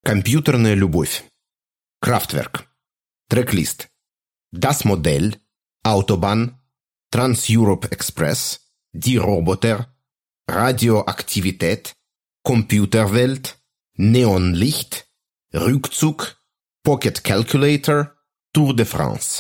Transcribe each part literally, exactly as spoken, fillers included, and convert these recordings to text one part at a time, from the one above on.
Компьютерная любовь. Kraftwerk. Трек-лист. Das Modell, Autobahn, Trans-Europe Express, Die Roboter, Radioaktivität, Computerwelt, Neonlicht, Rückzug, Pocket Calculator, Tour de France.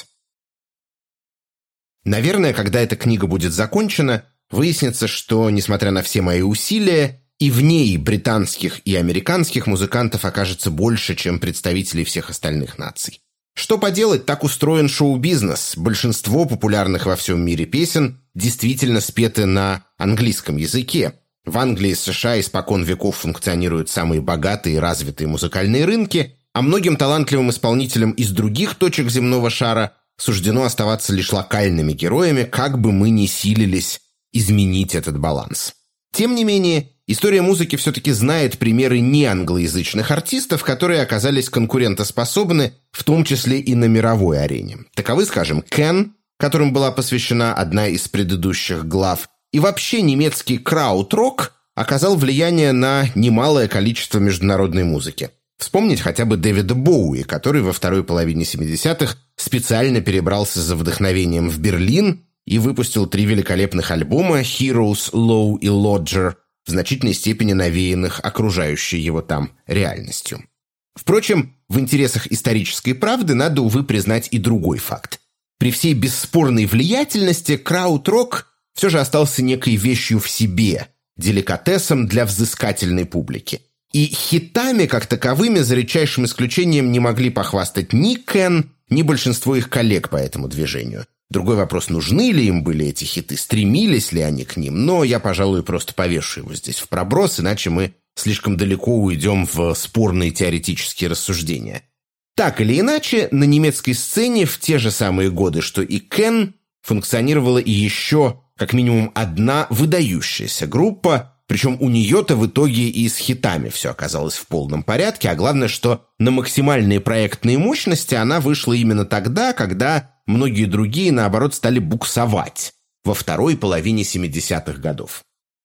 Наверное, когда эта книга будет закончена, выяснится, что, несмотря на все мои усилия, и в ней британских и американских музыкантов окажется больше, чем представителей всех остальных наций. Что поделать, так устроен шоу-бизнес. Большинство популярных во всем мире песен действительно спеты на английском языке. В Англии и США испокон веков функционируют самые богатые и развитые музыкальные рынки, а многим талантливым исполнителям из других точек земного шара суждено оставаться лишь локальными героями, как бы мы ни силились изменить этот баланс. Тем не менее, история музыки все-таки знает примеры неанглоязычных артистов, которые оказались конкурентоспособны, в том числе и на мировой арене. Таковы, скажем, Кен, которым была посвящена одна из предыдущих глав, и вообще немецкий крауд-рок оказал влияние на немалое количество международной музыки. Вспомнить хотя бы Дэвида Боуи, который во второй половине семидесятых специально перебрался за вдохновением в Берлин и выпустил три великолепных альбома «Heroes», «Low» и «Lodger», в значительной степени навеянных окружающей его там реальностью. Впрочем, в интересах исторической правды надо, увы, признать и другой факт. При всей бесспорной влиятельности крауд-рок все же остался некой вещью в себе, деликатесом для взыскательной публики. И хитами, как таковыми, за редчайшим исключением не могли похвастать ни Кен, ни большинство их коллег по этому движению. Другой вопрос, нужны ли им были эти хиты, стремились ли они к ним, но я, пожалуй, просто повешу его здесь в проброс, иначе мы слишком далеко уйдем в спорные теоретические рассуждения. Так или иначе, на немецкой сцене в те же самые годы, что и Кен, функционировала и еще как минимум одна выдающаяся группа, причем у нее-то в итоге и с хитами все оказалось в полном порядке, а главное, что на максимальные проектные мощности она вышла именно тогда, когда многие другие, наоборот, стали буксовать во второй половине семидесятых годов.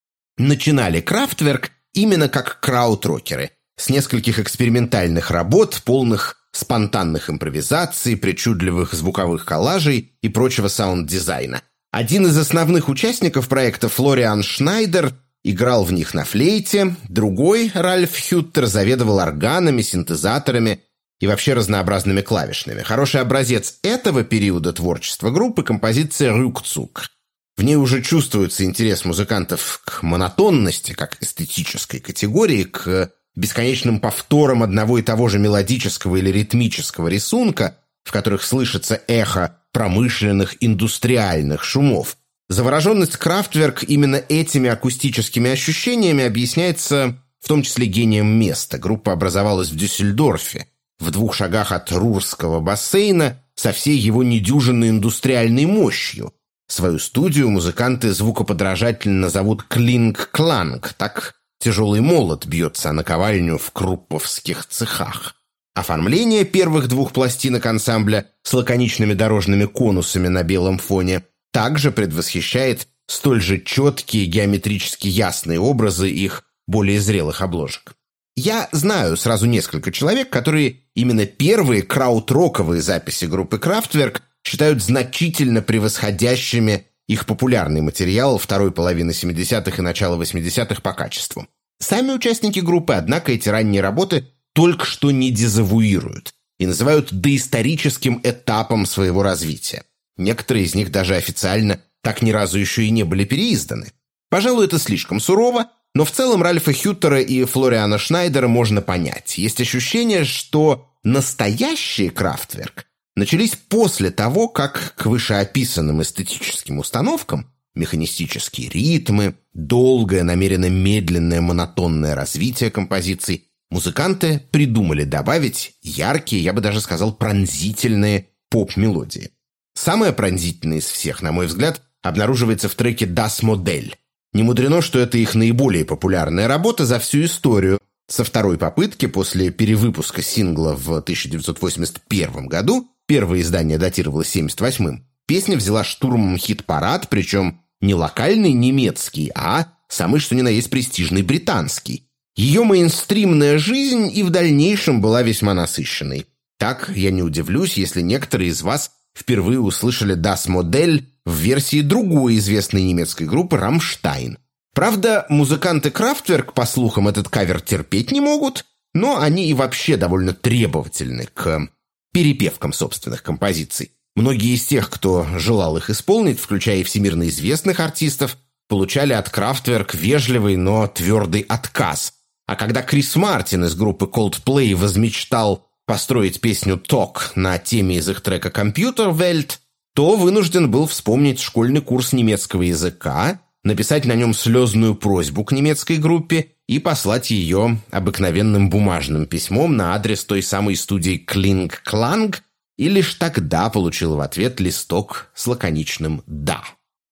Начинали Kraftwerk именно как крауд-рокеры, с нескольких экспериментальных работ, полных спонтанных импровизаций, причудливых звуковых коллажей и прочего саунд-дизайна. Один из основных участников проекта, Флориан Шнайдер, играл в них на флейте, другой, Ральф Хюттер, заведовал органами, синтезаторами и вообще разнообразными клавишными. Хороший образец этого периода творчества группы – композиция «Rückzug». В ней уже чувствуется интерес музыкантов к монотонности, как эстетической категории, к бесконечным повторам одного и того же мелодического или ритмического рисунка, в которых слышится эхо промышленных индустриальных шумов. Завороженность Kraftwerk именно этими акустическими ощущениями объясняется в том числе гением места. Группа образовалась в Дюссельдорфе, в двух шагах от Рурского бассейна, со всей его недюжинной индустриальной мощью. Свою студию музыканты звукоподражательно зовут «Клинг-кланг», так тяжелый молот бьется о наковальню в крупповских цехах. Оформление первых двух пластинок ансамбля с лаконичными дорожными конусами на белом фоне также предвосхищает столь же четкие, геометрически ясные образы их более зрелых обложек. Я знаю сразу несколько человек, которые именно первые краудроковые записи группы Kraftwerk считают значительно превосходящими их популярный материал второй половины семидесятых и начала восьмидесятых по качеству. Сами участники группы, однако, эти ранние работы только что не дезавуируют и называют доисторическим этапом своего развития. Некоторые из них даже официально так ни разу еще и не были переизданы. Пожалуй, это слишком сурово, но в целом Ральфа Хюттера и Флориана Шнайдера можно понять. Есть ощущение, что настоящие Kraftwerk начались после того, как к вышеописанным эстетическим установкам механистические ритмы, долгое, намеренно медленное, монотонное развитие композиций музыканты придумали добавить яркие, я бы даже сказал, пронзительные поп-мелодии. Самое пронзительное из всех, на мой взгляд, обнаруживается в треке «Das Modell». Не мудрено, что это их наиболее популярная работа за всю историю. Со второй попытки, после перевыпуска сингла в тысяча девятьсот восемьдесят первом году, первое издание датировалось семьдесят восьмым, песня взяла штурмом хит-парад, причем не локальный немецкий, а самый что ни на есть престижный британский. Ее мейнстримная жизнь и в дальнейшем была весьма насыщенной. Так, я не удивлюсь, если некоторые из вас впервые услышали «Das Modell» в версии другой известной немецкой группы «Рамштайн». Правда, музыканты Kraftwerk, по слухам, этот кавер терпеть не могут, но они и вообще довольно требовательны к перепевкам собственных композиций. Многие из тех, кто желал их исполнить, включая и всемирно известных артистов, получали от Kraftwerk вежливый, но твердый отказ. А когда Крис Мартин из группы Coldplay возмечтал построить песню «Talk» на теме из их трека «Computerwelt», то вынужден был вспомнить школьный курс немецкого языка, написать на нем слезную просьбу к немецкой группе и послать ее обыкновенным бумажным письмом на адрес той самой студии Kling Klang, и лишь тогда получил в ответ листок с лаконичным «да».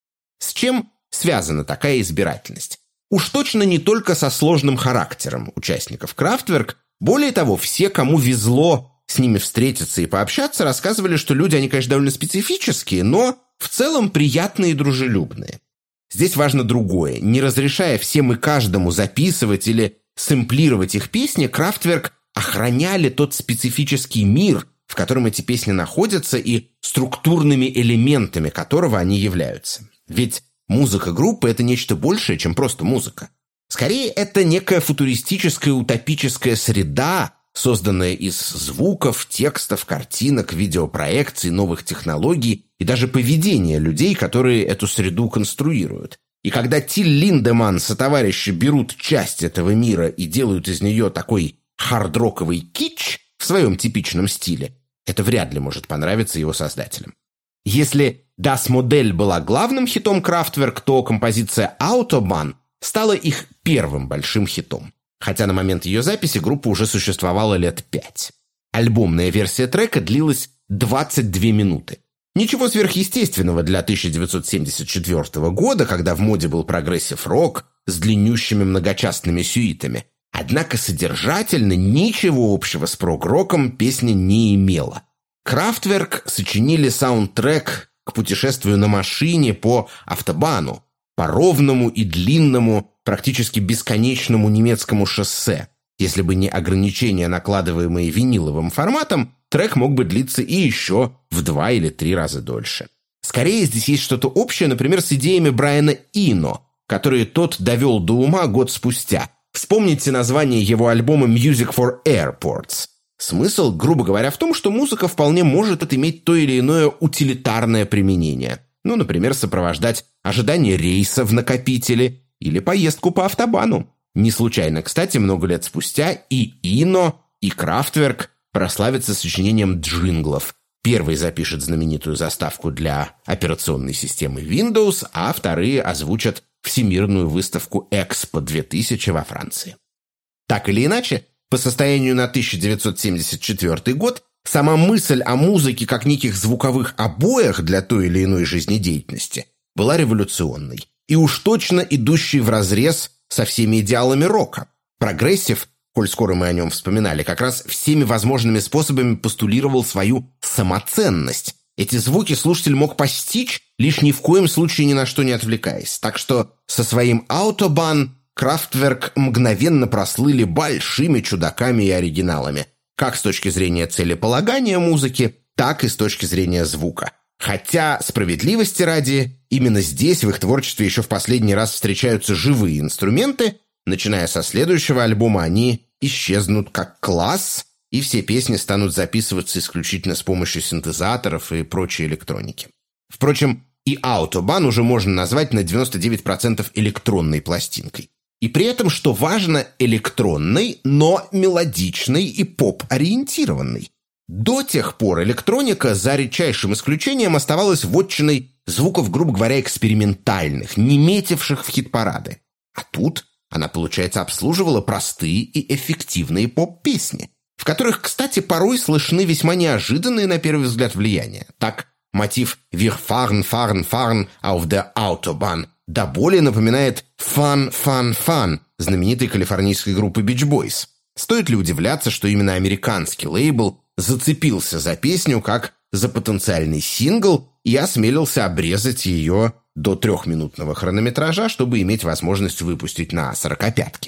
С чем связана такая избирательность? Уж точно не только со сложным характером участников Kraftwerk. Более того, все, кому везло с ними встретиться и пообщаться, рассказывали, что люди, они, конечно, довольно специфические, но в целом приятные и дружелюбные. Здесь важно другое. Не разрешая всем и каждому записывать или сэмплировать их песни, Kraftwerk охраняли тот специфический мир, в котором эти песни находятся, и структурными элементами которого они являются. Ведь музыка группы – это нечто большее, чем просто музыка. Скорее, это некая футуристическая утопическая среда, созданная из звуков, текстов, картинок, видеопроекций, новых технологий и даже поведения людей, которые эту среду конструируют. И когда Тиль Линдеманн со товарищи берут часть этого мира и делают из нее такой хард-роковый кич в своем типичном стиле, это вряд ли может понравиться его создателям. Если «Das Modell» была главным хитом Kraftwerk, то композиция «Autobahn» стала их первым большим хитом. Хотя на момент ее записи группа уже существовала лет пять. Альбомная версия трека длилась двадцать две минуты. Ничего сверхъестественного для тысяча девятьсот семьдесят четвёртого года, когда в моде был прогрессив-рок с длиннющими многочастными сюитами. Однако содержательно ничего общего с прог-роком песня не имела. Kraftwerk сочинили саундтрек к путешествию на машине по автобану, по ровному и длинному, практически бесконечному немецкому шоссе. Если бы не ограничения, накладываемые виниловым форматом, трек мог бы длиться и еще в два или три раза дольше. Скорее, здесь есть что-то общее, например, с идеями Брайана Ино, которые тот довел до ума год спустя. Вспомните название его альбома «Music for Airports». Смысл, грубо говоря, в том, что музыка вполне может иметь то или иное утилитарное применение. Ну, например, сопровождать ожидание рейса в накопителе или поездку по автобану. Не случайно, кстати, много лет спустя и Ино, и Kraftwerk прославятся сочинением джинглов. Первый запишет знаменитую заставку для операционной системы Windows, а вторые озвучат Всемирную выставку Экспо две тысячи во Франции. Так или иначе, по состоянию на тысяча девятьсот семьдесят четвёртый год сама мысль о музыке как неких звуковых обоях для той или иной жизнедеятельности была революционной и уж точно идущей вразрез со всеми идеалами рока. Прогрессив, коль скоро мы о нем вспоминали, как раз всеми возможными способами постулировал свою самоценность. Эти звуки слушатель мог постичь, лишь ни в коем случае ни на что не отвлекаясь. Так что со своим «Autobahn» Kraftwerk мгновенно прослыли большими чудаками и оригиналами, как с точки зрения целеполагания музыки, так и с точки зрения звука. Хотя, справедливости ради, именно здесь в их творчестве еще в последний раз встречаются живые инструменты, начиная со следующего альбома они исчезнут как класс, и все песни станут записываться исключительно с помощью синтезаторов и прочей электроники. Впрочем, и «Autobahn» уже можно назвать на девяносто девять процентов электронной пластинкой. И при этом, что важно, электронной, но мелодичной и поп-ориентированной. До тех пор электроника, за редчайшим исключением, оставалась вотчиной звуков, грубо говоря, экспериментальных, не метивших в хит-парады. А тут она, получается, обслуживала простые и эффективные поп-песни, в которых, кстати, порой слышны весьма неожиданные на первый взгляд влияния. Так, мотив «Wir fahren, fahren, fahren auf der Autobahn» до боли напоминает «Fun, fun, fun» знаменитой калифорнийской группы Beach Boys. Стоит ли удивляться, что именно американский лейбл зацепился за песню как за потенциальный сингл и осмелился обрезать ее до трехминутного хронометража, чтобы иметь возможность выпустить на сорокопятке.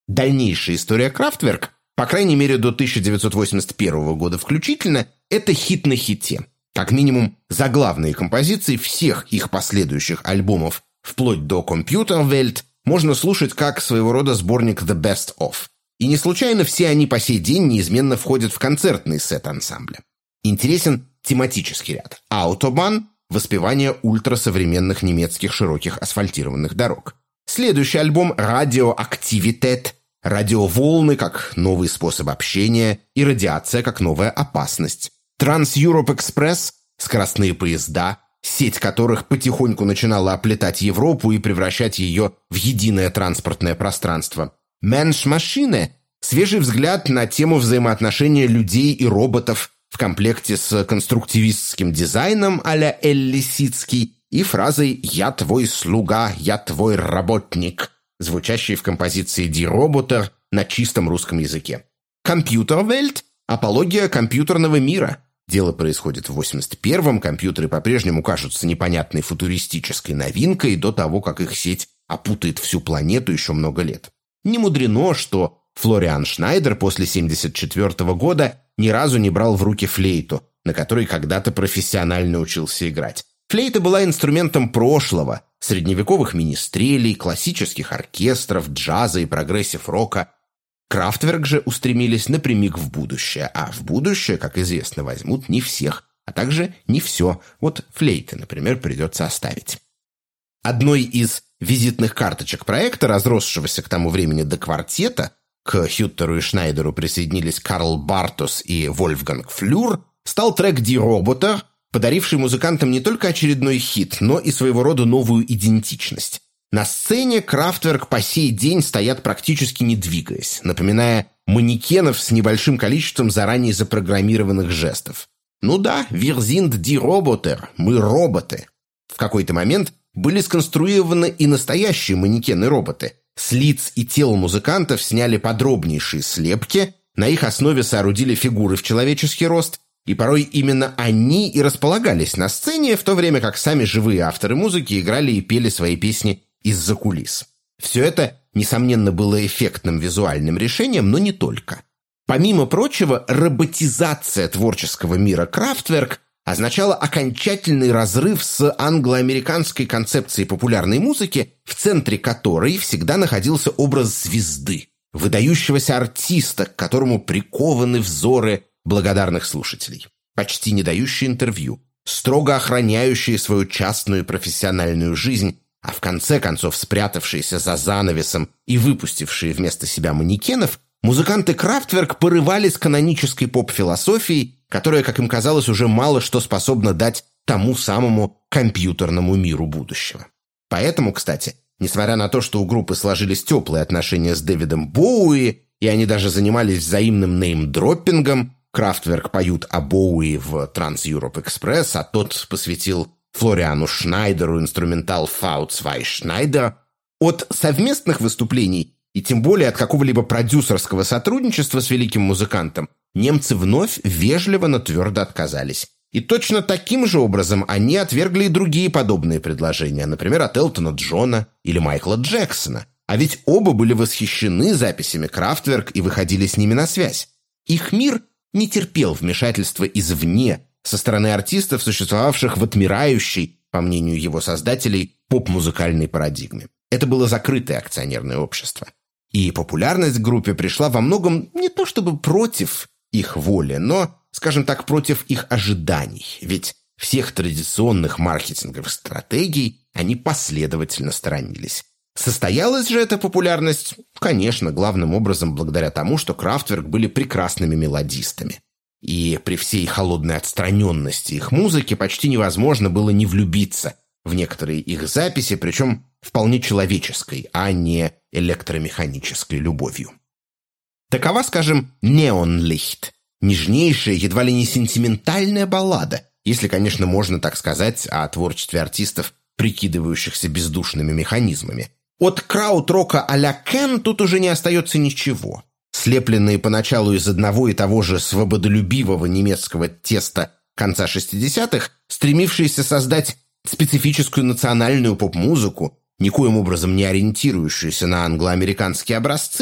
Дальнейшая история Kraftwerk, по крайней мере до тысяча девятьсот восемьдесят первого года включительно, это хит на хите. Как минимум, заглавные композиции всех их последующих альбомов, вплоть до Computerwelt, можно слушать как своего рода сборник The Best Of. И не случайно все они по сей день неизменно входят в концертный сет ансамбля. Интересен тематический ряд. Autobahn – воспевание ультрасовременных немецких широких асфальтированных дорог. Следующий альбом «Radioaktivität» – радиоволны как новый способ общения и радиация как новая опасность. Trans-Europe Express – скоростные поезда, сеть которых потихоньку начинала оплетать Европу и превращать ее в единое транспортное пространство. Mensch-Maschine – свежий взгляд на тему взаимоотношения людей и роботов в комплекте с конструктивистским дизайном а-ля Эль Лисицкий и фразой «Я твой слуга, я твой работник», звучащей в композиции «Die Roboter» на чистом русском языке. Computerwelt – апология компьютерного мира. Дело происходит в восемьдесят первом, компьютеры по-прежнему кажутся непонятной футуристической новинкой до того, как их сеть опутает всю планету еще много лет. Не мудрено, что Флориан Шнайдер после семьдесят четвертого года ни разу не брал в руки флейту, на которой когда-то профессионально учился играть. Флейта была инструментом прошлого, средневековых министрелей, классических оркестров, джаза и прогрессив-рока. Kraftwerk же устремились напрямик в будущее, а в будущее, как известно, возьмут не всех, а также не все. Вот флейты, например, придется оставить. Одной из визитных карточек проекта, разросшегося к тому времени до квартета, к Хюттеру и Шнайдеру присоединились Карл Бартос и Вольфганг Флюр, стал трек «Die Roboter», подаривший музыкантам не только очередной хит, но и своего рода новую идентичность. На сцене Kraftwerk по сей день стоят практически не двигаясь, напоминая манекенов с небольшим количеством заранее запрограммированных жестов. Ну да, wir sind die Roboter, мы роботы. В какой-то момент были сконструированы и настоящие манекены-роботы. С лиц и тел музыкантов сняли подробнейшие слепки, на их основе соорудили фигуры в человеческий рост, и порой именно они и располагались на сцене, в то время как сами живые авторы музыки играли и пели свои песни из-за кулис. Все это, несомненно, было эффектным визуальным решением, но не только. Помимо прочего, роботизация творческого мира Kraftwerk означала окончательный разрыв с англо-американской концепцией популярной музыки, в центре которой всегда находился образ звезды, выдающегося артиста, к которому прикованы взоры благодарных слушателей, почти не дающие интервью, строго охраняющие свою частную и профессиональную жизнь, а в конце концов спрятавшиеся за занавесом и выпустившие вместо себя манекенов, музыканты Kraftwerk порывались канонической поп-философией, которая, как им казалось, уже мало что способна дать тому самому компьютерному миру будущего. Поэтому, кстати, несмотря на то, что у группы сложились теплые отношения с Дэвидом Боуи, и они даже занимались взаимным неймдроппингом, Kraftwerk поют о Боуи в Trans-Europe Express, а тот посвятил Флориану Шнайдеру инструментал «Фау два Шнайдер», от совместных выступлений и тем более от какого-либо продюсерского сотрудничества с великим музыкантом немцы вновь вежливо, но твердо отказались. И точно таким же образом они отвергли и другие подобные предложения, например, от Элтона Джона или Майкла Джексона. А ведь оба были восхищены записями Kraftwerk и выходили с ними на связь. Их мир не терпел вмешательства извне, со стороны артистов, существовавших в отмирающей, по мнению его создателей, поп-музыкальной парадигме. Это было закрытое акционерное общество. И популярность группе пришла во многом не то чтобы против их воли, но, скажем так, против их ожиданий. Ведь всех традиционных маркетинговых стратегий они последовательно сторонились. Состоялась же эта популярность, конечно, главным образом благодаря тому, что Kraftwerk были прекрасными мелодистами. И при всей холодной отстраненности их музыки почти невозможно было не влюбиться в некоторые их записи, причем вполне человеческой, а не электромеханической любовью. Такова, скажем, «Neonlicht», нежнейшая, едва ли не сентиментальная баллада, если, конечно, можно так сказать о творчестве артистов, прикидывающихся бездушными механизмами. От краут-рока а-ля Кен тут уже не остается ничего. Слепленные поначалу из одного и того же свободолюбивого немецкого теста конца шестидесятых, стремившиеся создать специфическую национальную поп-музыку, никоим образом не ориентирующуюся на англо-американские образцы,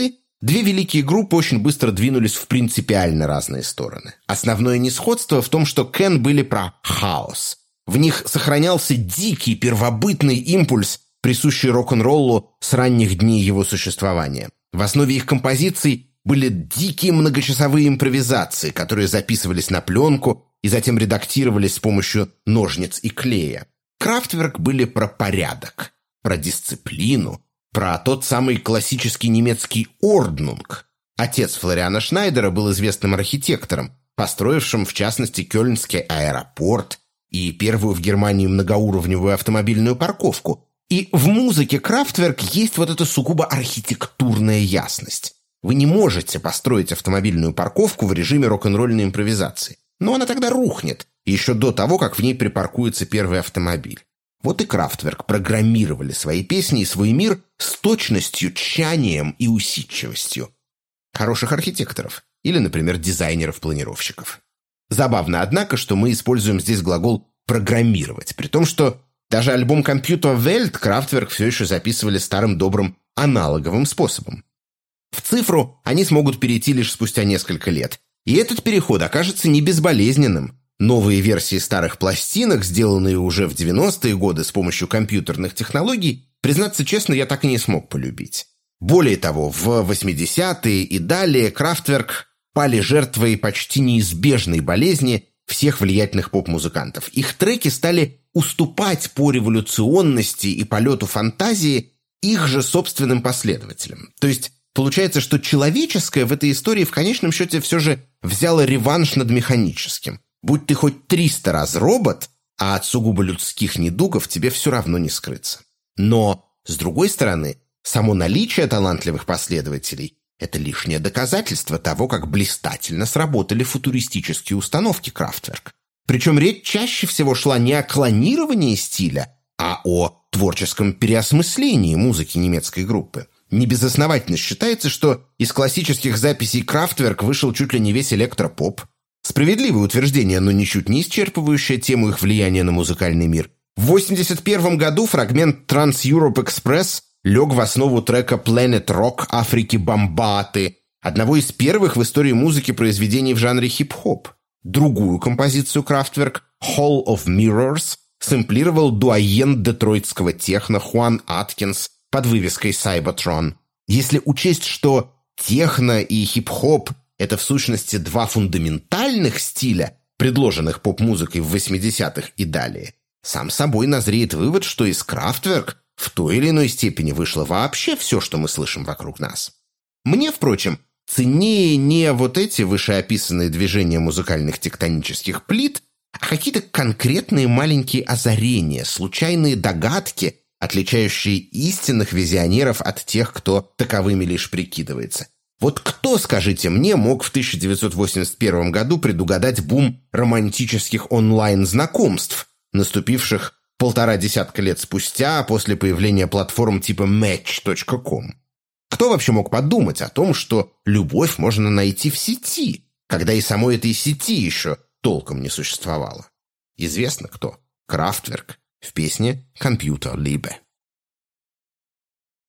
две великие группы очень быстро двинулись в принципиально разные стороны. Основное несходство в том, что Can были про хаос. В них сохранялся дикий первобытный импульс, присущий рок-н-роллу с ранних дней его существования. В основе их композиций были дикие многочасовые импровизации, которые записывались на пленку и затем редактировались с помощью ножниц и клея. Kraftwerk были про порядок, про дисциплину, про тот самый классический немецкий орднунг. Отец Флориана Шнайдера был известным архитектором, построившим, в частности, Кёльнский аэропорт и первую в Германии многоуровневую автомобильную парковку. И в музыке Kraftwerk есть вот эта сугубо архитектурная ясность. Вы не можете построить автомобильную парковку в режиме рок-н-ролльной импровизации. Но она тогда рухнет, еще до того, как в ней припаркуется первый автомобиль. Вот и Kraftwerk программировали свои песни и свой мир с точностью, тщанием и усидчивостью хороших архитекторов или, например, дизайнеров-планировщиков. Забавно, однако, что мы используем здесь глагол «программировать», при том, что даже альбом «Computer Welt» Kraftwerk все еще записывали старым добрым аналоговым способом. В цифру они смогут перейти лишь спустя несколько лет. И этот переход окажется не безболезненным. Новые версии старых пластинок, сделанные уже в девяностые годы с помощью компьютерных технологий, признаться честно, я так и не смог полюбить. Более того, в восьмидесятые и далее Kraftwerk пали жертвой почти неизбежной болезни всех влиятельных поп-музыкантов. Их треки стали уступать по революционности и полету фантазии их же собственным последователям. То есть получается, что человеческое в этой истории в конечном счете все же взяло реванш над механическим. Будь ты хоть триста раз робот, а от сугубо людских недугов тебе все равно не скрыться. Но, с другой стороны, само наличие талантливых последователей – это лишнее доказательство того, как блистательно сработали футуристические установки Kraftwerk. Причем речь чаще всего шла не о клонировании стиля, а о творческом переосмыслении музыки немецкой группы. Небезосновательно считается, что из классических записей Kraftwerk вышел чуть ли не весь электропоп. Справедливое утверждение, но ничуть не исчерпывающее тему их влияния на музыкальный мир. В восемьдесят первом году фрагмент Trans-Europe Express лег в основу трека Planet Rock Африки Бомбаты, одного из первых в истории музыки произведений в жанре хип-хоп. Другую композицию Kraftwerk, Hall of Mirrors, сэмплировал дуаен детройтского техно Хуан Аткинс под вывеской Cybertron. Если учесть, что техно и хип-хоп – это в сущности два фундаментальных стиля, предложенных поп-музыкой в восьмидесятых и далее, сам собой назреет вывод, что из Kraftwerk в той или иной степени вышло вообще все, что мы слышим вокруг нас. Мне, впрочем, ценнее не вот эти вышеописанные движения музыкальных тектонических плит, а какие-то конкретные маленькие озарения, случайные догадки, отличающие истинных визионеров от тех, кто таковыми лишь прикидывается. Вот кто, скажите мне, мог в тысяча девятьсот восемьдесят первом году предугадать бум романтических онлайн-знакомств, наступивших полтора десятка лет спустя после появления платформ типа матч точка ком? Кто вообще мог подумать о том, что любовь можно найти в сети, когда и самой этой сети еще толком не существовало? Известно кто. Kraftwerk в песне «Computer Liebe».